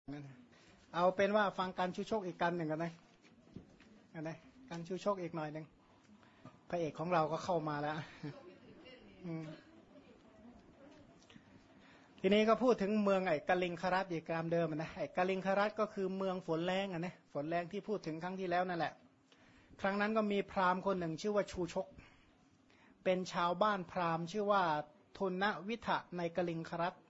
เอาเป็นว่าฟังการชูชกอีกกันหนึ่งกันนะการชูชกอีกหน่อยหนึ่งพระเอกของเราก็เข้ามาแล้วทีนี้ก็พูดถึงเมืองไอ้กลิงครัตอีกตามเดิมนะไอ้กลิงครัตก็คือเมืองฝนแรงนะฝนแรงที่พูดถึงครั้งที่แล้วนั่นแหละครั้งนั้นก็มีพราหมณ์คนหนึ่งชื่อว่าชูชกเป็นชาวบ้านพราหมณ์ชื่อว่าทุนนวิทะในกลิงครัต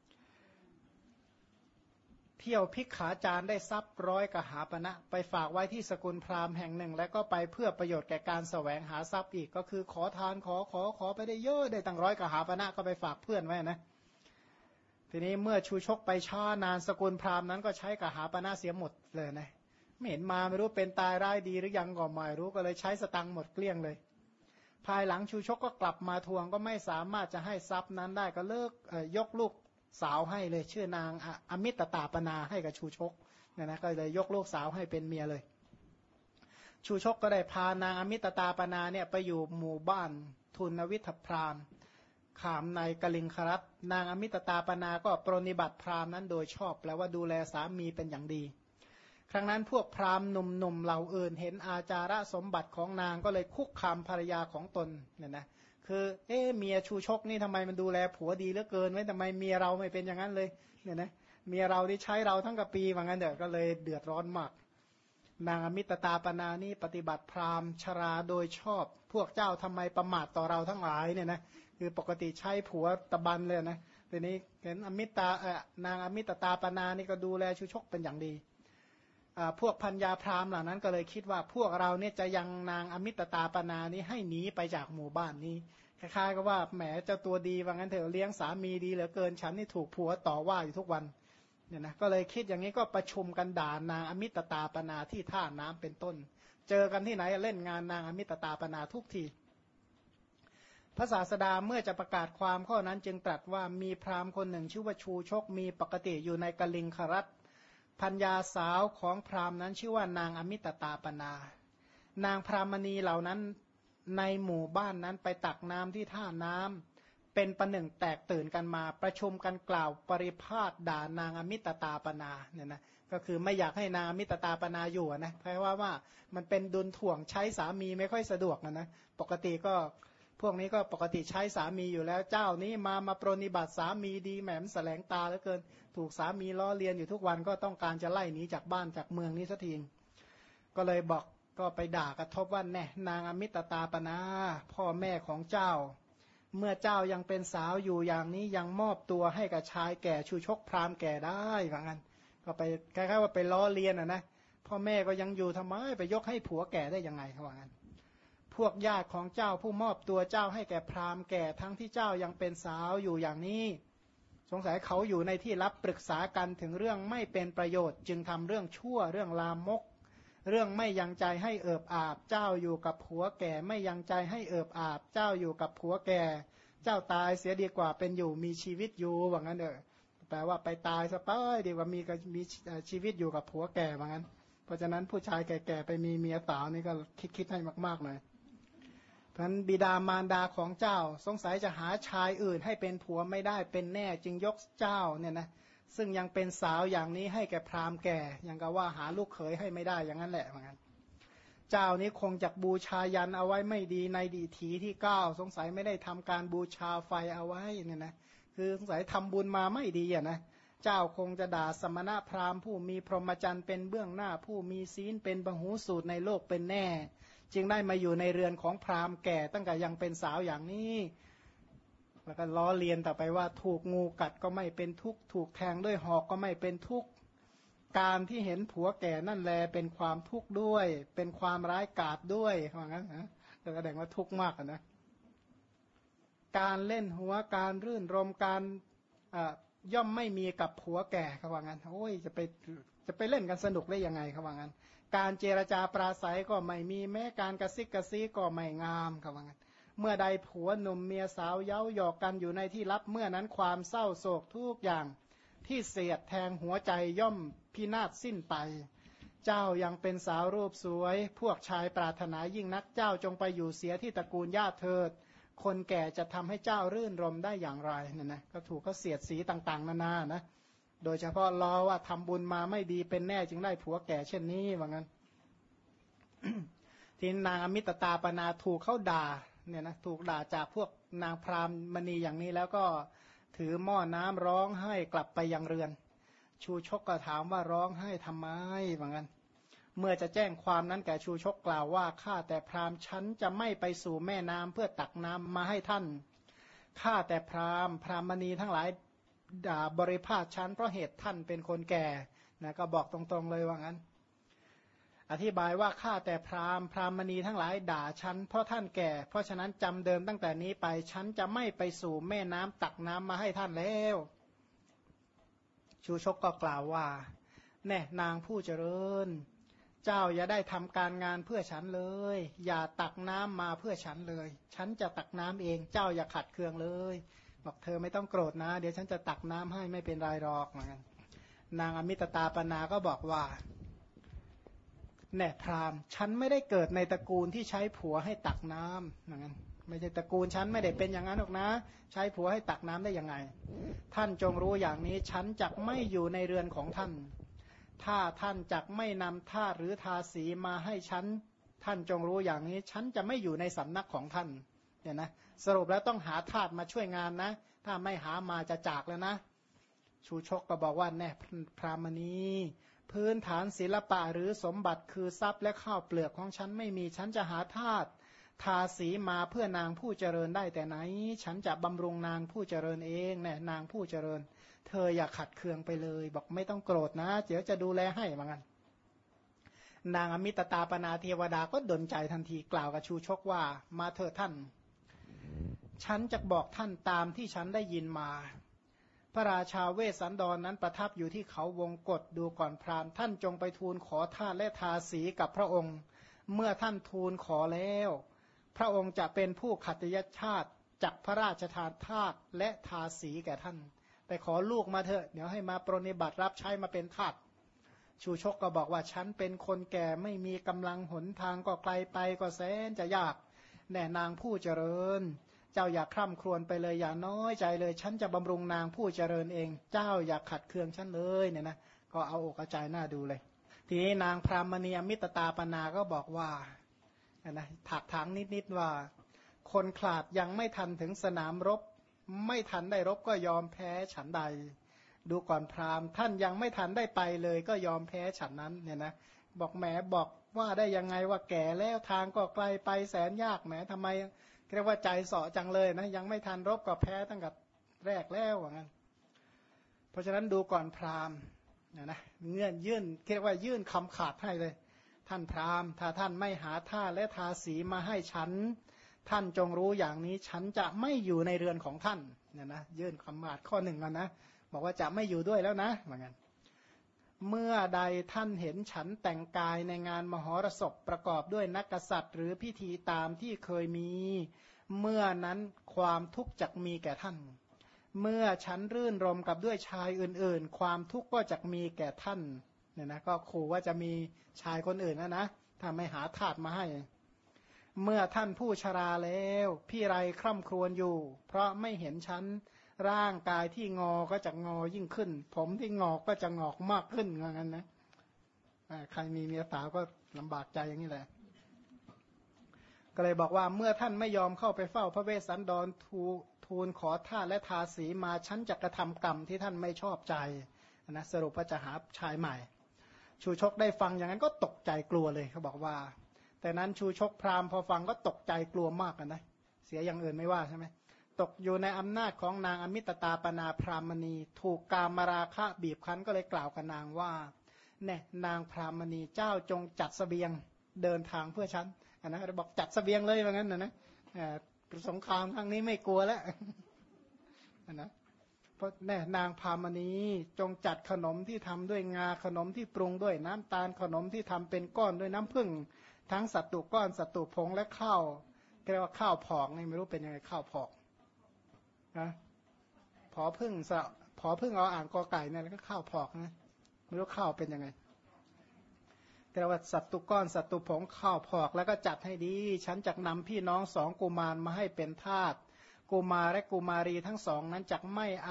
เที่ยวพิกขาจารได้ทรัพย์100 กหาปณะไปฝากไว้ที่สกุลพราหมณ์แห่งหนึ่งแล้วก็ไปเพื่อประโยชน์แก่การแสวงหาทรัพย์อีกก็คือขอทานขอไปได้เยอะได้ตั้ง100 กหาปณะก็ไปฝากเพื่อนไว้นะทีนี้เมื่อชูชกไปช้านานสกุลพราหมณ์นั้นก็ใช้กหาปณะเสียหมดเลยนะไม่เห็นมาไม่รู้เป็นตายร้ายดีหรือยังก็ไม่รู้ก็เลยใช้สตังค์หมดเกลี้ยงเลยภายหลังชูชกก็กลับมาทวงก็ไม่สามารถจะให้ทรัพย์นั้นได้ก็เลิกยกลูกสาวให้เลยชื่อนางอมิตตาปนาให้กับชูชกเนี่ยนะก็เลยยกลูกสาวให้เป็นเมียเลยชูชกก็ได้พานางอมิตตาปนาเนี่ยไปอยู่หมู่บ้านทุนวิทพราหมณ์ขามในกลิงครัตนางอมิตตาปนาก็ปรนิบัติพราหมณ์นั้นโดยชอบแปลว่าดูแลสามีเป็นอย่างดีครั้งนั้นพวกพราหมณ์หนุ่มๆเหล่าอื่นเห็นอาจาระสมบัติของนางก็เลยคุกคามภรรยาของตนเนี่ยนะคือเมียชูชกนี่ทำไมมันดูแลผัวดีเหลือเกินไว้ทำไมเมียเราไม่เป็นอย่างนั้นเลยเนี่ยนะเมียเราที่ใช้เราทั้งกะปีว่างั้นเดี๋ยวก็เลยเดือดร้อนมากนางอมิตตาปนานี่ปฏิบัติพราหมณ์ชราโดยชอบพวกเจ้าทำไมประมาทต่อเราทั้งหลายเนี่ยนะคือปกติใช้ผัวตะบันเลยนะทีนี้เห็นนางอมิตตาปนานี่ก็ดูแลชูชกเป็นอย่างดีพวกพัญญาพราหมณ์เหล่านั้นก็เลยคิดว่าพวกเราเนี่ยจะยังนางอมิตตาปนานี้ให้หนีไปจากหมู่บ้านนี้คล้ายๆกับว่าแหมเจ้าตัวดีว่างั้นเถอะเลี้ยงสามีดีเหลือเกินฉันนี่ถูกผัวต่อว่าอยู่ทุกวันเนี่ยนะก็เลยคิดอย่างนี้ก็ประชุมกันด่านางอมิตตาปนาที่ท่าน้ำเป็นต้นเจอกันที่ไหนเล่นงานนางอมิตตาปนาทุกทีพระศาสดาเมื่อจะประกาศความข้อนั้นจึงตรัสว่ามีพราหมณ์คนหนึ่งชื่อว่าชูชกมีปกติอยู่ในกลิงครัตพัญญาสาวของพราหมณ์นั้นชื่อว่านางอมิตตาปนานางพรามณีเหล่านั้นในหมู่บ้านนั้นไปตักน้ำที่ท่าน้ำเป็นประหนึ่งแตกตื่นกันมาประชุมกันกล่าวปริพาทด่านางอมิตตาปนาเนี่ยนะก็คือไม่อยากให้นางอมิตตาปนาอยู่นะเพราะว่ามันเป็นดุลถ่วงใช้สามีไม่ค่อยสะดวกนะปกติก็พวกนี้ก็ปกติใช้สามีอยู่แล้วเจ้านี้มาปรนิบัติสามีดีแหมแสลงตาเหลือเกินถูกสามีล้อเลียนอยู่ทุกวันก็ต้องการจะไล่หนีจากบ้านจากเมืองนี้สักทีก็เลยบอกก็ไปด่ากระทบว่าแน่นางอมิตตาปนาพ่อแม่ของเจ้าเมื่อเจ้ายังเป็นสาวอยู่อย่างนี้ยังมอบตัวให้กับชายแก่ชูชกพราหมณ์แก่ได้ว่างั้นก็ไปคล้ายๆว่าไปล้อเลียนนะพ่อแม่ก็ยังอยู่ทำไมไปยกให้ผัวแก่ได้ยังไงเขาว่างั้นพวกญาติของเจ้าผู้มอบตัวเจ้าให้แก่พราหมณ์แก่ทั้งที่เจ้ายังเป็นสาวอยู่อย่างนี้สงสัยเขาอยู่ในที่ลับปรึกษากันถึงเรื่องไม่เป็นประโยชน์จึงทำเรื่องชั่วเรื่องลามกเรื่องไม่ยังใจให้เอิบอาบเจ้าอยู่กับผัวแก่ไม่ยังใจให้เอิบอาบเจ้าอยู่กับผัวแก่เจ้าตายเสียดีกว่าเป็นอยู่มีชีวิตอยู่ว่างั้นเถอะแปลว่าไปตายซะไปดีกว่ามีชีวิตอยู่กับผัวแก่ว่างั้นเพราะฉะนั้นผู้ชายแก่ๆไปมีเมียสาวนี่ก็คิดให้มากๆเลยเพราะฉะนั้นบิดามารดาของเจ้าสงสัยจะหาชายอื่นให้เป็นผัวไม่ได้เป็นแน่จึงยกเจ้าเนี่ยนะซึ่งยังเป็นสาวอย่างนี้ให้แก่พราหมณ์แก่ยังก็ว่าหาลูกเขยให้ไม่ได้อย่างนั้นแหละเหมือนกันเจ้านี้คงจะบูชายันเอาไว้ไม่ดีในดีถีที่9สงสัยไม่ได้ทำการบูชาไฟเอาไว้เนี่ยนะคือสงสัยทำบุญมาไม่ดีอ่ะนะเจ้าคงจะด่าสมณะพราหมณ์ผู้มีพรหมจรรย์เป็นเบื้องหน้าผู้มีศีลเป็นปหูสูตรในโลกเป็นแน่จึงได้มาอยู่ในเรือนของพราหมณ์แก่ตั้งแต่ยังเป็นสาวอย่างนี้แล้วก็ล้อเลียนต่อไปว่าถูกงูกัดก็ไม่เป็นทุกข์ถูกแทงด้วยหอกก็ไม่เป็นทุกข์การที่เห็นผัวแก่นั่นแลเป็นความทุกข์ด้วยเป็นความร้ายกาจด้วยว่างั้นนะแสดงว่าทุกข์มากนะการเล่นหัวการรื่นรมการย่อมไม่มีกับผัวแก่เขาว่างั้นโอ้ยจะไปเล่นกันสนุกได้ยังไงเขาว่างั้นการเจรจาปราศัยก็ไม่มีแม้การกระซิกกระซีก็ไม่งามเขาว่างั้นเมื่อใดผัวหนุ่มเมียสาวเย้าหยอกกันอยู่ในที่ลับเมื่อนั้นความเศร้าโศกทุกอย่างที่เสียดแทงหัวใจย่อมพินาศสิ้นไปเจ้ายังเป็นสาวรูปสวยพวกชายปรารถนายิ่งนักเจ้าจงไปอยู่เสียที่ตระกูลญาติเถิดคนแก่จะทำให้เจ้ารื่นรมได้อย่างไรเนี่ยนะก็ถูกเขาเสียดสีต่างๆนานานะโดยเฉพาะล้อว่าทำบุญมาไม่ดีเป็นแน่จึงได้ผัวแก่เช่นนี้ว่างั้น ที่นางอมิตตาปนาถูกเขาด่าเนี่ยนะถูกด่าจากพวกนางพราหมณีอย่างนี้แล้วก็ถือหม้อน้ำร้องไห้กลับไปยังเรือนชูชกก็ถามว่าร้องไห้ทำไมว่างั้นเมื่อจะแจ้งความนั้นแก่ชูชกกล่าวว่าข้าแต่พราหมณ์ฉันจะไม่ไปสู่แม่น้ำเพื่อตักน้ำมาให้ท่านข้าแต่พราหมณีทั้งหลายด่าบริพาทฉันเพราะเหตุท่านเป็นคนแก่นะก็บอกตรงๆเลยว่างั้นอธิบายว่าข้าแต่พราหมณีทั้งหลายด่าฉันเพราะท่านแก่เพราะฉะนั้นจำเดิมตั้งแต่นี้ไปฉันจะไม่ไปสู่แม่น้ำตักน้ำมาให้ท่านแล้วชูชกก็กล่าวว่าแน่นางผู้เจริญเจ้าอย่าได้ทำการงานเพื่อฉันเลยอย่าตักน้ำมาเพื่อฉันเลยฉันจะตักน้ำเองเจ้าอย่าขัดเคืองเลยบอกเธอไม่ต้องโกรธนะเดี๋ยวฉันจะตักน้ำให้ไม่เป็นไรหรอกเหมือนกันนางอมิตตาปนาก็บอกว่าแน่พราหมณ์ฉันไม่ได้เกิดในตระกูลที่ใช้ผัวให้ตักน้ำเหมือนกันไม่ใช่ตระกูลฉันไม่ได้เป็นอย่างนั้นหรอกนะใช้ผัวให้ตักน้ำได้ยังไงท่านจงรู้อย่างนี้ฉันจักไม่อยู่ในเรือนของท่านถ้าท่านจักไม่นำทาสหรือทาสีมาให้ฉันท่านจงรู้อย่างนี้ฉันจะไม่อยู่ในสำนักของท่านเนี่ยนะสรุปแล้วต้องหาทาสมาช่วยงานนะถ้าไม่หามาจะจากแล้วนะชูชกก็บอกว่าแน่พราหมณีพื้นฐานศิลปะหรือสมบัติคือทรัพย์และข้าวเปลือกของฉันไม่มีฉันจะหาทาสทาสีมาเพื่อนางผู้เจริญได้แต่ไหนฉันจะบำรุงนางผู้เจริญเองแน่นางผู้เจริญเธออย่าขัดเคืองไปเลยบอกไม่ต้องโกรธนะเดี๋ยวจะดูแลให้เหมือนกันนางอมิตตาปนาเทวดาก็ดลใจทันทีกล่าวกับชูชกว่ามาเถิดท่านฉันจะบอกท่านตามที่ฉันได้ยินมาพระราชาเวสสันดร นั้นประทับอยู่ที่เขาวงกฏดูก่อนพราหมณ์ท่านจงไปทูลขอทาสและทาสีกับพระองค์เมื่อท่านทูลขอแล้วพระองค์จะเป็นผู้ขัตยชาติจักพระราชทานทาสและทาสีแก่ท่านไปขอลูกมาเถอะเดี๋ยวให้มาปรนนิบัติรับใช้มาเป็นทาสชูชกก็บอกว่าฉันเป็นคนแก่ไม่มีกำลังหนทางก็ไกลไปก็แสนจะยากแน่นางผู้เจริญเจ้าอย่าคร่ำครวญไปเลยอย่าน้อยใจเลยฉันจะบำรุงนางผู้เจริญเองเจ้าอย่าขัดเคืองฉันเลยเนี่ยนะก็เอาอกเอาใจหน้าดูเลยทีนี้นางพรามณีอมิตตาปนาก็บอกว่านะถักถางนิดว่าคนขลาดยังไม่ทันถึงสนามรบไม่ทันได้รบก็ยอมแพ้ฉันใดดูก่อนพราหมณ์ท่านยังไม่ทันได้ไปเลยก็ยอมแพ้ฉันนั้นเนี่ยนะบอกแหมบอกว่าได้ยังไงว่าแก่แล้วทางก็ไกลไปแสนยากแหมทำไมเรียกว่าใจเสาะจังเลยนะยังไม่ทันรบก็แพ้ตั้งแต่แรกแล้วว่างั้นเพราะฉะนั้นดูก่อนพราหมณ์นะเงื่อนยื่นเรียกว่ายื่นคำขาดให้เลยท่านพราหมณ์ถ้าท่านไม่หาท่าและทาสีมาให้ฉันท่านจงรู้อย่างนี้ฉันจะไม่อยู่ในเรือนของท่านเนี่ยนะยื่นคำขาดข้อหนึ่งกันนะบอกว่าจะไม่อยู่ด้วยแล้วนะเหมือนกันเมื่อใดท่านเห็นฉันแต่งกายในงานมหรสพประกอบด้วยนักกษัตริย์หรือพิธีตามที่เคยมีเมื่อนั้นความทุกข์จักมีแก่ท่านเมื่อฉันรื่นรมกับด้วยชายอื่นๆความทุกข์ก็จักมีแก่ท่านเนี่ยนะก็ขู่ว่าจะมีชายคนอื่นนะถ้าไม่หาทาสมาให้เมื่อท่านผู้ชราแล้วพี่ไรคร่ำครวญอยู่เพราะไม่เห็นฉันร่างกายที่งอก็จะงอยิ่งขึ้นผมที่งอกก็จะงอกมากขึ้นงั้นนะใครมีเมียสาวก็ลำบากใจอย่างนี้แหละก็เลยบอกว่าเมื่อท่านไม่ยอมเข้าไปเฝ้าพระเวสสันดรทูลขอทาสและทาสีมาฉันจะกระทำกรรมที่ท่านไม่ชอบใจนะสรุปว่าจะหาชายใหม่ชูชกได้ฟังอย่างนั้นก็ตกใจกลัวเลยเขาบอกว่าแต่นั้นชูชกพราหมณ์พอฟังก็ตกใจกลัวมากนะเสียอย่างอื่นไม่ว่าใช่ไหมตกอยู่ในอำนาจของนางอมิตตาปนาพรามณีถูกกามราคะบีบคั้นก็เลยกล่าวกับนางว่าแน่นางพรามณีเจ้าจงจัดเสบียงเดินทางเพื่อฉันนะบอกจัดเสบียงเลยว่างั้นนะสงครามครั้งนี้ไม่กลัวแล้วนะเพราะแน่นางพรามณีจงจัดขนมที่ทำด้วยงาขนมที่ปรุงด้วยน้ำตาลขนมที่ทำเป็นก้อนด้วยน้ำผึ้งทั้งสัตตุก้อนสัตตุผงและข้าวเรียกว่าข้าวผอกนี่ไม่รู้เป็นยังไงข้าวผอกนะผอพึ่งเอาอ่างกอไก่เนี่ยแล้วก็ข้าวผอกนะไม่รู้ข้าวเป็นยังไงแต่ว่าสัตตุก้อนสัตตุผงข้าวผอกแล้วก็จัดให้ดีฉันจักนำพี่น้อง2กุมารมาให้เป็นทาสกุมารและกุมารีทั้งสองนั้นจักไม่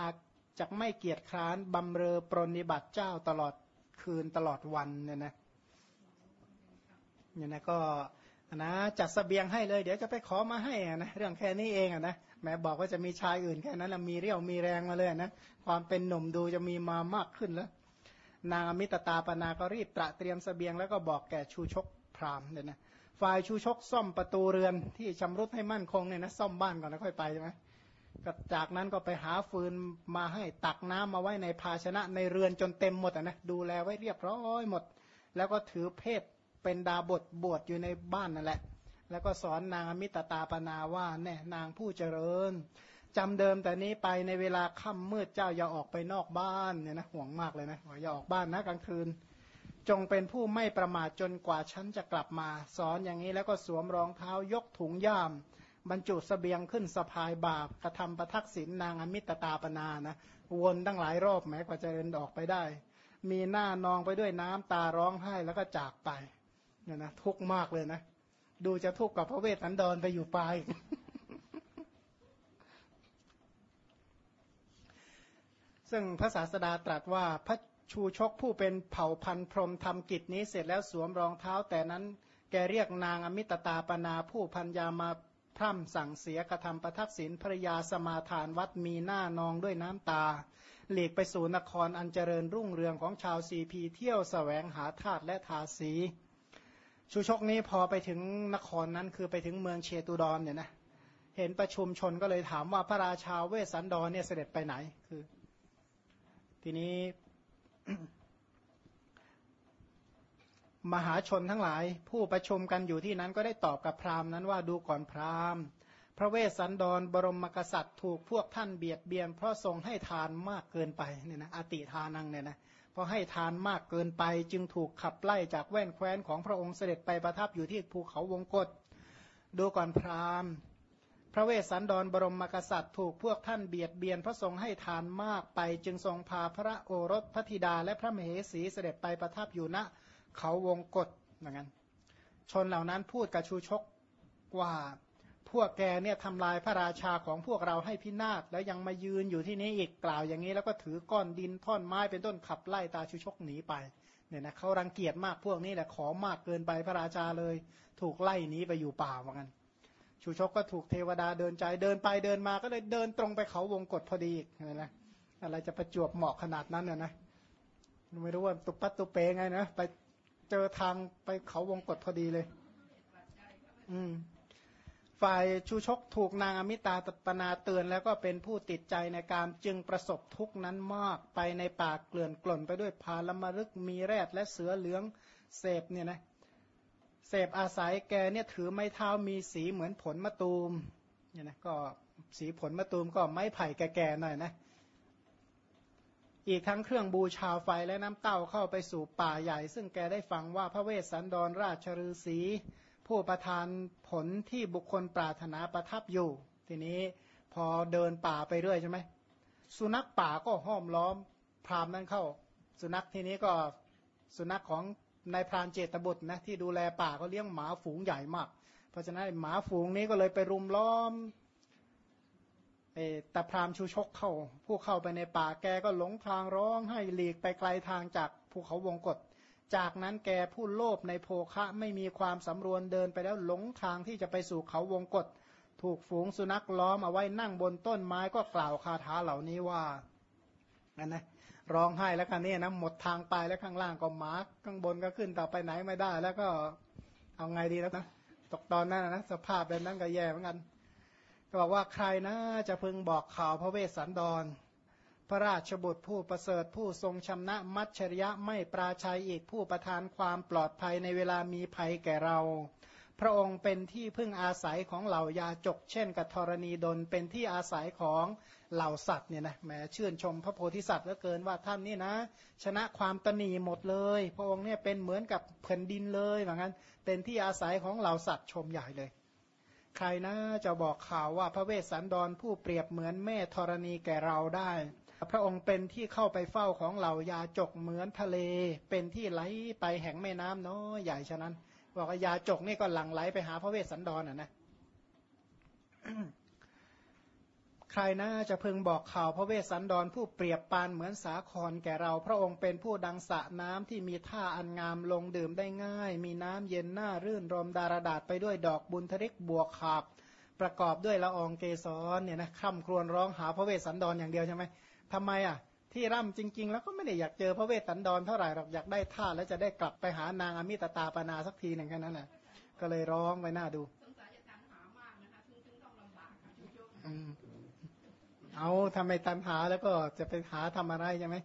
จะไม่เกียจคร้านบำเรอปรนนิบัติเจ้าตลอดคืนตลอดวันเนี่ยนะก็นะจัดเสบียงให้เลยเดี๋ยวจะไปขอมาให้นะเรื่องแค่นี้เองนะแม้บอกว่าจะมีชายอื่นแค่นั้นมีเรี่ยวมีแรงมาเลยนะความเป็นหนุ่มดูจะมีมามากขึ้นแล้วนางอมิตตาปนาก็รีบตระเตรียมเสบียงแล้วก็บอกแก่ชูชกพราหมณ์เนี่ยนะฝ่ายชูชกซ่อมประตูเรือนที่ชำรุดให้มั่นคงเนี่ยนะซ่อมบ้านก่อนแล้วค่อยไปใช่ไหมจากนั้นก็ไปหาฟืนมาให้ตักน้ำมาไว้ในภาชนะในเรือนจนเต็มหมดนะดูแลไว้เรียบร้อยหมดแล้วก็ถือเพศเป็นดาบทบวชอยู่ในบ้านนั่นแหละแล้วก็สอนนางอมิตตาปนาว่าแน่นางผู้เจริญจำเดิมแต่นี้ไปในเวลาค่ำมืดเจ้าอย่าออกไปนอกบ้านเนี่ยนะห่วงมากเลยนะอย่าออกบ้านนะกลางคืนจงเป็นผู้ไม่ประมาทจนกว่าฉันจะกลับมาสอนอย่างนี้แล้วก็สวมรองเท้ายกถุงย่ามบรรจุเสบียงขึ้นสะพายบาปกระทำประทักษิณนางอมิตตาปนานะวนตั้งหลายรอบแม้กว่าจะเดินออกไปได้มีหน้านองไปด้วยน้ำตาร้องไห้แล้วก็จากไปเนี่ยนะทุกข์มากเลยนะดูจะทุกข์กับพระเวสสันดรไปอยู่ปลาย ซึ่งพระศาสดาตรัสว่าพระชูชกผู้เป็นเผ่าพันธุ์พรหมทำกิจนี้เสร็จแล้วสวมรองเท้าแต่นั้นแกเรียกนางอมิตตาปนาผู้พัญญามาพร่ำสั่งเสียกระทำประทักษิณภรยาสมาทานวัดมีหน้านองด้วยน้ำตาหลีกไปสู่นครอันเจริญรุ่งเรืองของชาวซีพีเที่ยวแสวงหาธาตุและทาสีชูชกนี้พอไปถึงนครนั้นคือไปถึงเมืองเชตุดรเนี่ยนะเห็นประชุมชนก็เลยถามว่าพระราชาเวสสันดรเนี่ยเสด็จไปไหนคือทีนี้ มหาชนทั้งหลายผู้ประชุมกันอยู่ที่นั้นก็ได้ตอบกับพราหมณ์นั้นว่าดูก่อนพราหมณ์พระเวสสันดรบรมกษัตริย์ถูกพวกท่านเบียดเบียนเพราะทรงให้ทานมากเกินไปเนี่ยนะอติทานังเนี่ยนะเพราะให้ทานมากเกินไปจึงถูกขับไล่จากแว่นแคว้นของพระองค์เสด็จไปประทับอยู่ที่ภูเขาวงกฏดูก่อนพราหมณ์พระเวสสันดรบรมกษัตริย์ถูกพวกท่านเบียดเบียนเพราะทรงให้ทานมากไปจึงทรงพาพระโอรสพระธิดาและพระมเหสีเสด็จไปประทับอยู่ณเขาวงกฏอย่างนั้นชนเหล่านั้นพูดกับชูชกว่าพวกแกเนี่ยทำลายพระราชาของพวกเราให้พินาศแล้วยังมายืนอยู่ที่นี้อีกกล่าวอย่างนี้แล้วก็ถือก้อนดินท่อนไม้เป็นต้นขับไล่ตาชูชกหนีไปเนี่ยนะเขารังเกียจมากพวกนี้แหละขอมากเกินไปพระราชาเลยถูกไล่หนีไปอยู่ป่าเหมือนกันชูชกก็ถูกเทวดาเดินใจเดินไปเดินมาก็เลยเดินตรงไปเขาวงกฏพอดีนะอะไรจะประจวบเหมาะขนาดนั้นนะไม่รู้ว่าตุปัตตุเปไงนะไปเจอทางไปเขาวงกฏพอดีเลยฝ่ายชูชกถูกนางอมิตาปนาเตือนแล้วก็เป็นผู้ติดใจในการจึงประสบทุกข์นั้นมากไปในป่าเกลื่อนกล่นไปด้วยพาลมรึกมีแรดและเสือเหลืองเสพเนี่ยนะเสพอาศัยแกเนี่ยถือไม้เท้ามีสีเหมือนผลมะตูมเนี่ยนะก็สีผลมะตูมก็ไม้ไผ่แก่ๆหน่อยนะอีกทั้งเครื่องบูชาไฟและน้ำเต้าเข้าไปสู่ป่าใหญ่ซึ่งแกได้ฟังว่าพระเวสสันดรราชฤาษีผู้ประทานผลที่บุคคลปรารถนาประทับอยู่ทีนี้พอเดินป่าไปเรื่อยใช่ไหมสุนัขป่าก็ห้อมล้อมพราหมณ์นั้นเข้าสุนัขทีนี้ก็สุนัขของนายพรานเจตบุตรนะที่ดูแลป่าก็เลี้ยงหมาฝูงใหญ่มากเพราะฉะนั้นหมาฝูงนี้ก็เลยไปรุมล้อมแต่พราหมณ์ชูชกผู้เข้าไปในป่าแกก็หลงทางร้องให้หลีกไปไกลทางจากภูเขาวงกฏจากนั้นแกผู้โลภในโภคะไม่มีความสำรวมเดินไปแล้วหลงทางที่จะไปสู่เขาวงกฏถูกฝูงสุนัขล้อมเอาไว้นั่งบนต้นไม้ก็กล่าวคาถาเหล่านี้ว่าอันนะร้องไห้แล้วกันนี่นะหมดทางไปแล้วข้างล่างก็หมาข้างบนก็ขึ้นต่อไปไหนไม่ได้แล้วก็เอาไงดีแล้วนะตกตอนนั้นนะสภาพแบบนั้นก็แย่เหมือนกันก็บอกว่าใครนะจะพึงบอกข่าวพระเวสสันดรพระราชบุตรผู้ประเสริฐผู้ทรงชำนะมัจฉริยะไม่ปราชัยอีกผู้ประทานความปลอดภัยในเวลามีภัยแก่เราพระองค์เป็นที่พึ่งอาศัยของเหล่ายาจกเช่นกับธรณีดลเป็นที่อาศัยของเหล่าสัตว์เนี่ยนะแหมชื่นชมพระโพธิสัตว์เหลือเกินว่าท่านนี่นะชนะความตนีหมดเลยพระองค์เนี่ยเป็นเหมือนกับแผ่นดินเลยเหมือนกันเป็นที่อาศัยของเหล่าสัตว์ชมใหญ่เลยใครนะจะบอกข่าวว่าพระเวสสันดรผู้เปรียบเหมือนแม่ธรณีแก่เราได้พระองค์เป็นที่เข้าไปเฝ้าของเหล่ายาจกเหมือนทะเลเป็นที่ไหลไปแห่งแม่น้ำน้อยใหญ่ฉะนั้นบอกว่ายาจกนี่ก็หลั่งไหลไปหาพระเวสสันดรนะใครน่าจะพึงบอกข่าวพระเวสสันดรผู้เปรียบปานเหมือนสาครแก่เราพระองค์เป็นผู้ดังสระน้ำที่มีท่าอันงามลงดื่มได้ง่ายมีน้ำเย็นน่ารื่นรมดารดาษไปด้วยดอกบุญทริกบวกขาบประกอบด้วยละอองเกสรเนี่ยนะคร่ำครวญร้องหาพระเวสสันดรอย่างเดียวใช่ไหมทำไมอ่ะที่ร่ำจริงๆแล้วก็ไม่ได้อยากเจอพระเวสสันดรเท่าไหร่หรอกอยากได้ท่าแล้วจะได้กลับไปหานางอมิตตาปนาสักทีหนึ่งแค่นั้นแหละก็เลยร้องไปหน้าดูเอาทำไมตันหาแล้วก็จะไปหาทำอะไรใช่ไหม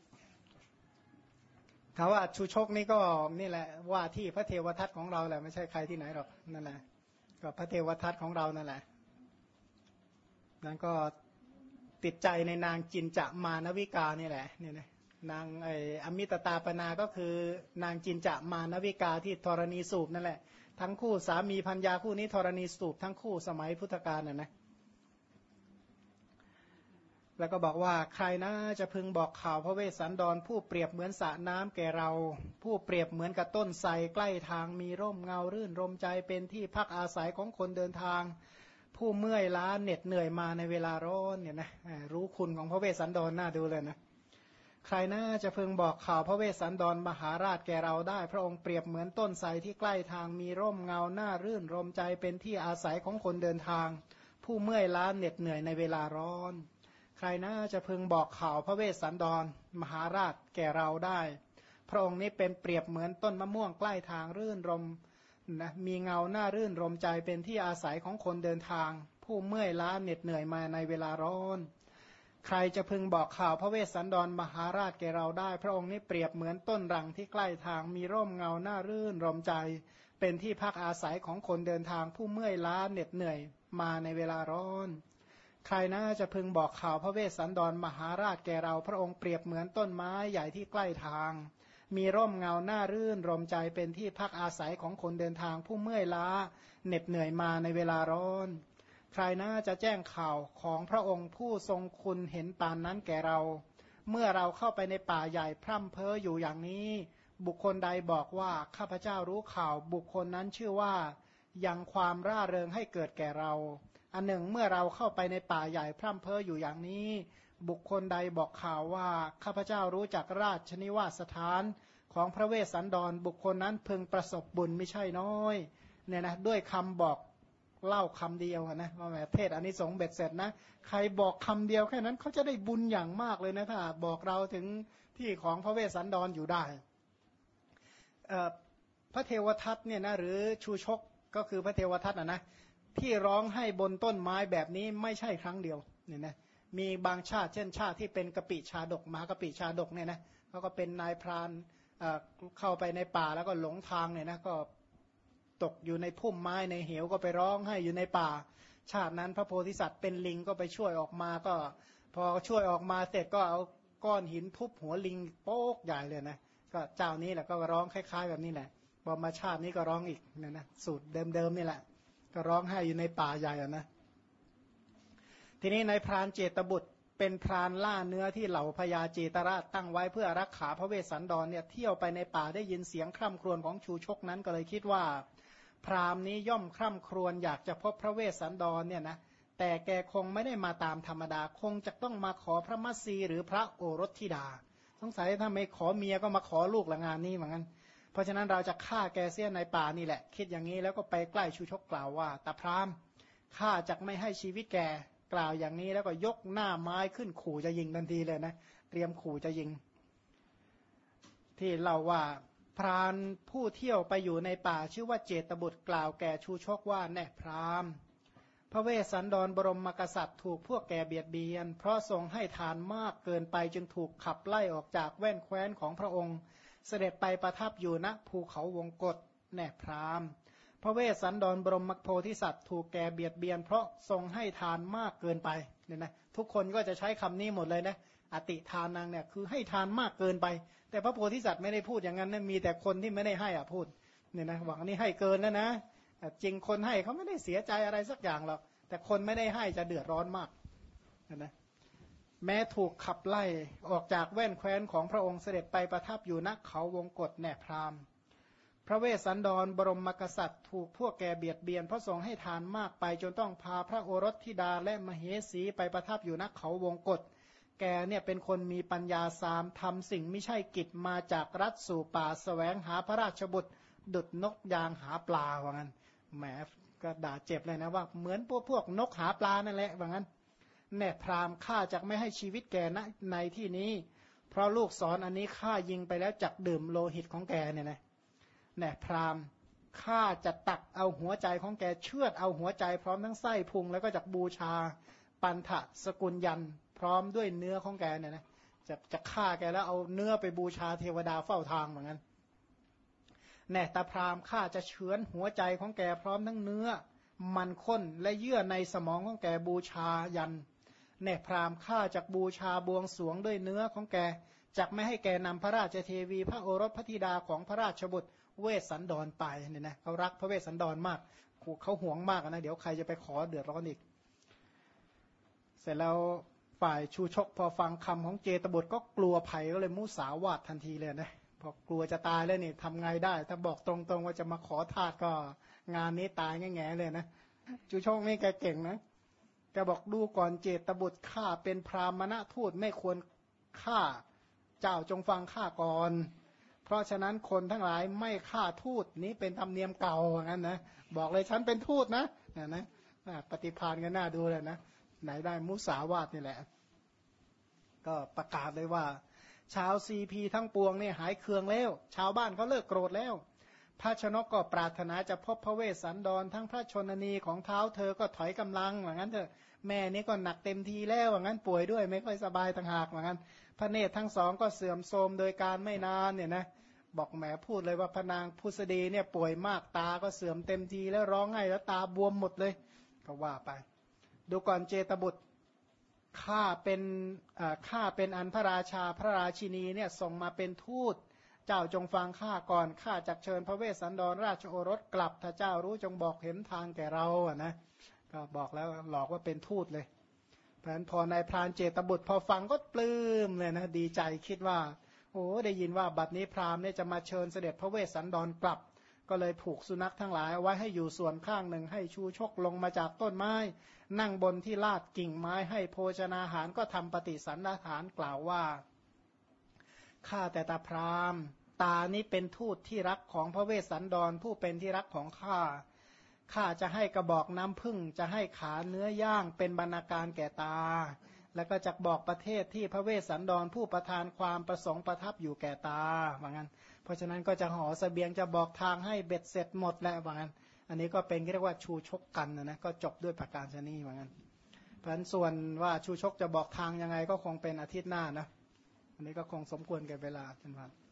เขาว่าชูชกนี่ก็นี่แหละว่าที่พระเทวทัตของเราแหละไม่ใช่ใครที่ไหนหรอกนั่นแหละก็พระเทวทัตของเรานั่นแหละนั้นก็ติดใจในนางจินจะมานวิกานี่แหละเนี่ยนะนางอมิตตาปนาก็คือนางจินจะมานวิกาที่ธรณีสูบนั่นแหละทั้งคู่สามีภรรยาคู่นี้ธรณีสูบทั้งคู่สมัยพุทธกาลนะแล้วก็บอกว่าใครนะจะพึงบอกข่าวพระเวสสันดรผู้เปรียบเหมือนสระน้ำแก่เราผู้เปรียบเหมือนกับต้นไทรใกล้ทางมีร่มเงารื่นรมใจเป็นที่พักอาศัยของคนเดินทางผู้เมื่อยล้าเหน็ดเหนื่อยมาในเวลาร้อนเนี่ยนะรู้คุณของพระเวสสันดรน่าดูเลยนะใครน่าจะพึงบอกข่าวพระเวสสันดรมหาราชแก่เราได้พระองค์เปรียบเหมือนต้นไทรที่ใกล้ทางมีร่มเงาหน้ารื่นรมใจเป็นที่อาศัยของคนเดินทางผู้เมื่อยล้าเหน็ดเหนื่อยในเวลาร้อนใครน่าจะพึงบอกข่าวพระเวสสันดรมหาราชแก่เราได้พระองค์นี้เป็นเปรียบเหมือนต้นมะม่วงใกล้ทางรื่นรมนะมีเงาหน้ารื่นรมใจเป็นที่อาศัยของคนเดินทางผู้เมื่อยล้าเหน็ดเหนื่อยมาในเวลาร้อนใครจะพึงบอกข่าวพระเวสสันดรมหาราชแก่เราได้พระองค์นี้เปรียบเหมือนต้นรังที่ใกล้ทางมีร่มเงาหน้ารื่นรมใจเป็นที่พักอาศัยของคนเดินทางผู้เมื่อยล้าเหน็ดเหนื่อยมาในเวลาร้อนใครน่าจะพึงบอกข่าวพระเวสสันดรมหาราชแก่เราพระองค์เปรียบเหมือนต้นไม้ใหญ่ที่ใกล้ทางมีร่มเงาหน้ารื่นรมใจเป็นที่พักอาศัยของคนเดินทางผู้เมื่อยล้าเหน็ดเหนื่อยมาในเวลาร้อนใครน่าจะแจ้งข่าวของพระองค์ผู้ทรงคุณเห็นปานนั้นแก่เราเมื่อเราเข้าไปในป่าใหญ่พร่ำเพ้ออยู่อย่างนี้บุคคลใดบอกว่าข้าพเจ้ารู้ข่าวบุคคลนั้นชื่อว่ายังความร่าเริงให้เกิดแก่เราอันหนึ่งเมื่อเราเข้าไปในป่าใหญ่พร่ำเพ้ออยู่อย่างนี้บุคคลใดบอกข่าวว่าข้าพเจ้ารู้จักราชนิวาสสถานของพระเวสสันดรบุคคลนั้นพึงประสบบุญไม่ใช่น้อยเนี่ยนะด้วยคำบอกเล่าคำเดียวนะว่าแหมเทศอานิสงส์เบ็ดเสร็จนะใครบอกคำเดียวแค่นั้นเขาจะได้บุญอย่างมากเลยนะถ้าบอกเราถึงที่ของพระเวสสันดรอยู่ได้พระเทวทัตเนี่ยนะหรือชูชกก็คือพระเทวทัตนะที่ร้องให้บนต้นไม้แบบนี้ไม่ใช่ครั้งเดียวเนี่ยนะมีบางชาติเช่นชาติที่เป็นกปิชาดกมหากปิชาดกเนี่ยนะเขาก็เป็นนายพรานเข้าไปในป่าแล้วก็หลงทางเนี่ยนะก็ตกอยู่ในพุ่มไม้ในเหวก็ไปร้องให้อยู่ในป่าชาตินั้นพระโพธิสัตว์เป็นลิงก็ไปช่วยออกมาก็พอช่วยออกมาเสร็จก็เอาก้อนหินทุบหัวลิงโป๊กใหญ่เลยนะก็เจ้านี้แหละก็ร้องคล้ายๆแบบนี้แหละพอมาชาตินี้ก็ร้องอีกเนี่ยนะสูตรเดิมๆนี่แหละก็ร้องไห้อยู่ในป่าใหญ่นะทีนี้ในพรานเจตบุตรเป็นพรานล่าเนื้อที่เหล่าพญาเจตราชตั้งไว้เพื่อรักษาพระเวสสันดรเนี่ยเที่ยวไปในป่าได้ยินเสียงคร่ำครวญของชูชกนั้นก็เลยคิดว่าพราหมณ์นี้ย่อมคร่ำครวญอยากจะพบพระเวสสันดรเนี่ยนะแต่แกคงไม่ได้มาตามธรรมดาคงจะต้องมาขอพระมัสสีหรือพระโอรสธิดาสงสัยถ้าไม่ขอเมียก็มาขอลูกละงานนี้เหมือนกันเพราะฉะนั้นเราจะฆ่าแกเสียในป่านี่แหละคิดอย่างนี้แล้วก็ไปใกล้ชูชกกล่าวว่าตาพราหมณ์ข้าจะไม่ให้ชีวิตแกกล่าวอย่างนี้แล้วก็ยกหน้าไม้ขึ้นขู่จะยิงทันทีเลยนะเตรียมขู่จะยิงที่เล่าว่าพรานผู้เที่ยวไปอยู่ในป่าชื่อว่าเจตบุตรกล่าวแก่ชูชกว่าแน่พราหมณ์พระเวสสันดรบรมกษัตริย์ถูกพวกแกเบียดเบียนเพราะทรงให้ทานมากเกินไปจึงถูกขับไล่ออกจากแว่นแคว้นของพระองค์เสด็จไปประทับอยู่ณภูเขาวงกฏแน่พราหมณ์พระเวสสันดรบรมโพธิสัตว์ถูกแกเบียดเบียนเพราะทรงให้ทานมากเกินไปเนี่ยนะทุกคนก็จะใช้คำนี้หมดเลยนะอติทานังเนี่ยคือให้ทานมากเกินไปแต่พระโพธิสัตว์ไม่ได้พูดอย่างนั้นนะมีแต่คนที่ไม่ได้ให้พูดเนี่ยนะหวังนี่ให้เกินแล้วนะจริงคนให้เขาไม่ได้เสียใจอะไรสักอย่างหรอกแต่คนไม่ได้ให้จะเดือดร้อนมากนะแม้ถูกขับไล่ออกจากแว่นแคว้นของพระองค์เสด็จไปประทับอยู่ณเขาวงกฏแน่พราหมณ์พระเวสสันดรบรมกษัตริย์ถูกพวกแกเบียดเบียนเพราะทรงให้ทานมากไปจนต้องพาพระโอรสธิดาและมเหสีไปประทับอยู่ณเขาวงกฏแกเนี่ยเป็นคนมีปัญญาสามทำสิ่งไม่ใช่กิจมาจากรัฐสู่ป่าแสวงหาพระราชบุตรดุจนกยางหาปลาว่างั้นแหมก็ด่าเจ็บเลยนะว่าเหมือนพวกนกหาปลานั่นแหละว่างั้นแน่พราหมณ์ข้าจะไม่ให้ชีวิตแกในที่นี้เพราะลูกศร อันนี้ข้ายิงไปแล้วจักดื่มโลหิตของแกเนี่ยนะแน่พราหมณ์ข้าจะตักเอาหัวใจของแกเชือดเอาหัวใจพร้อมทั้งไส้พุงแล้วก็จักบูชาปันทะสกุลยันพร้อมด้วยเนื้อของแกเนี่ยนะจะฆ่าแกแล้วเอาเนื้อไปบูชาเทวดาเฝ้าทางเหมือนกันแน่ตาพราหมณ์ข้าจะเฉือนหัวใจของแกพร้อมทั้งเนื้อมันข้นและเยื่อในสมองของแกบูชายันแน่พราหมณ์ข้าจักบูชาบวงสรวงด้วยเนื้อของแกจักไม่ให้แกนำพระราชเทวีพระโอรสพระธิดาของพระราชบุตรเวสสันดรไปเนี่ยนะเขารักพระเวสสันดรมากเขาหวงมากนะเดี๋ยวใครจะไปขอเดือดร้อนอีกเสร็จแล้วฝ่ายชูชกพอฟังคำของเจตบุตรก็กลัวภัยก็เลยมุสาวาททันทีเลยนะพอกลัวจะตายแล้วนี่ทำไงได้ถ้าบอกตรงๆว่าจะมาขอทาสก็งานนี้ตายแง่ๆเลยนะชูชกนี่แกเก่งนะแกบอกดูก่อนเจตบุตรข้าเป็นพราหมณทูตไม่ควรฆ่าเจ้าจงฟังข้าก่อนเพราะฉะนั้นคนทั้งหลายไม่ฆ่าทูตนี้เป็นธรรมเนียมเก่าอย่างนั้นนะบอกเลยฉันเป็นทูตนะนะปฏิภาณกันน่าดูเลยนะไหนได้มุสาวาทนี่แหละก็ประกาศเลยว่าชาวซีพีทั้งปวงเนี่ยหายเคืองแล้วชาวบ้านเขาเลิกโกรธแล้วพระชนกก็ปรารถนาจะพบพระเวสสันดรทั้งพระชนนีของเท้าเธอก็ถอยกำลังว่างั้นเถอะแม่นี่ก็หนักเต็มทีแล้วว่างั้นป่วยด้วยไม่ค่อยสบายต่างหากว่างั้นพระเนตรทั้งสองก็เสื่อมโทรมโดยการไม่นานเนี่ยนะบอกแหมพูดเลยว่าพระนางพุษดีเนี่ยป่วยมากตาก็เสื่อมเต็มทีแล้วร้องไห้แล้วตาบวมหมดเลยก็ว่าไปดูก่อนเจตบุตรข้าเป็นอันพระราชาพระราชินีเนี่ยส่งมาเป็นทูตเจ้าจงฟังข้าก่อนข้าจักเชิญพระเวสสันดรราชโอรสกลับถ้าเจ้ารู้จงบอกเห็นทางแก่เราอ่ะนะก็บอกแล้วหลอกว่าเป็นทูตเลยเพราะฉะนั้นพอนายพรานเจตบุตรพอฟังก็ปลื้มเลยนะดีใจคิดว่าโอ้ได้ยินว่าบัดนี้พราหมณ์เนี่ยจะมาเชิญเสด็จพระเวสสันดรกลับก็เลยผูกสุนัขทั้งหลายเอาไว้ให้อยู่ส่วนข้างหนึ่งให้ชูชกลงมาจากต้นไม้นั่งบนที่ลาดกิ่งไม้ให้โภชนาหารก็ทำปฏิสันฐานกล่าวว่าข้าแต่ตาพราหมณ์ตานี้เป็นทูตที่รักของพระเวสสันดรผู้เป็นที่รักของข้าจะให้กระบอกน้ำผึ้งจะให้ขาเนื้อย่างเป็นบรรณาการแก่ตาแล้วก็จะบอกประเทศที่พระเวสสันดรผู้ประทานความประสงค์ประทับอยู่แก่ตาว่างั้นเพราะฉะนั้นก็จะห่อเสบียงจะบอกทางให้เบ็ดเสร็จหมดแล้วว่างั้นอันนี้ก็เป็นเรียกว่าชูชกกันนะก็จบด้วยประการชนีว่างั้นเพราะฉะนั้นส่วนว่าชูชกจะบอกทางยังไงก็คงเป็นอาทิตย์หน้านะอันนี้ก็คงสมควรแก่เวลาท่านว่า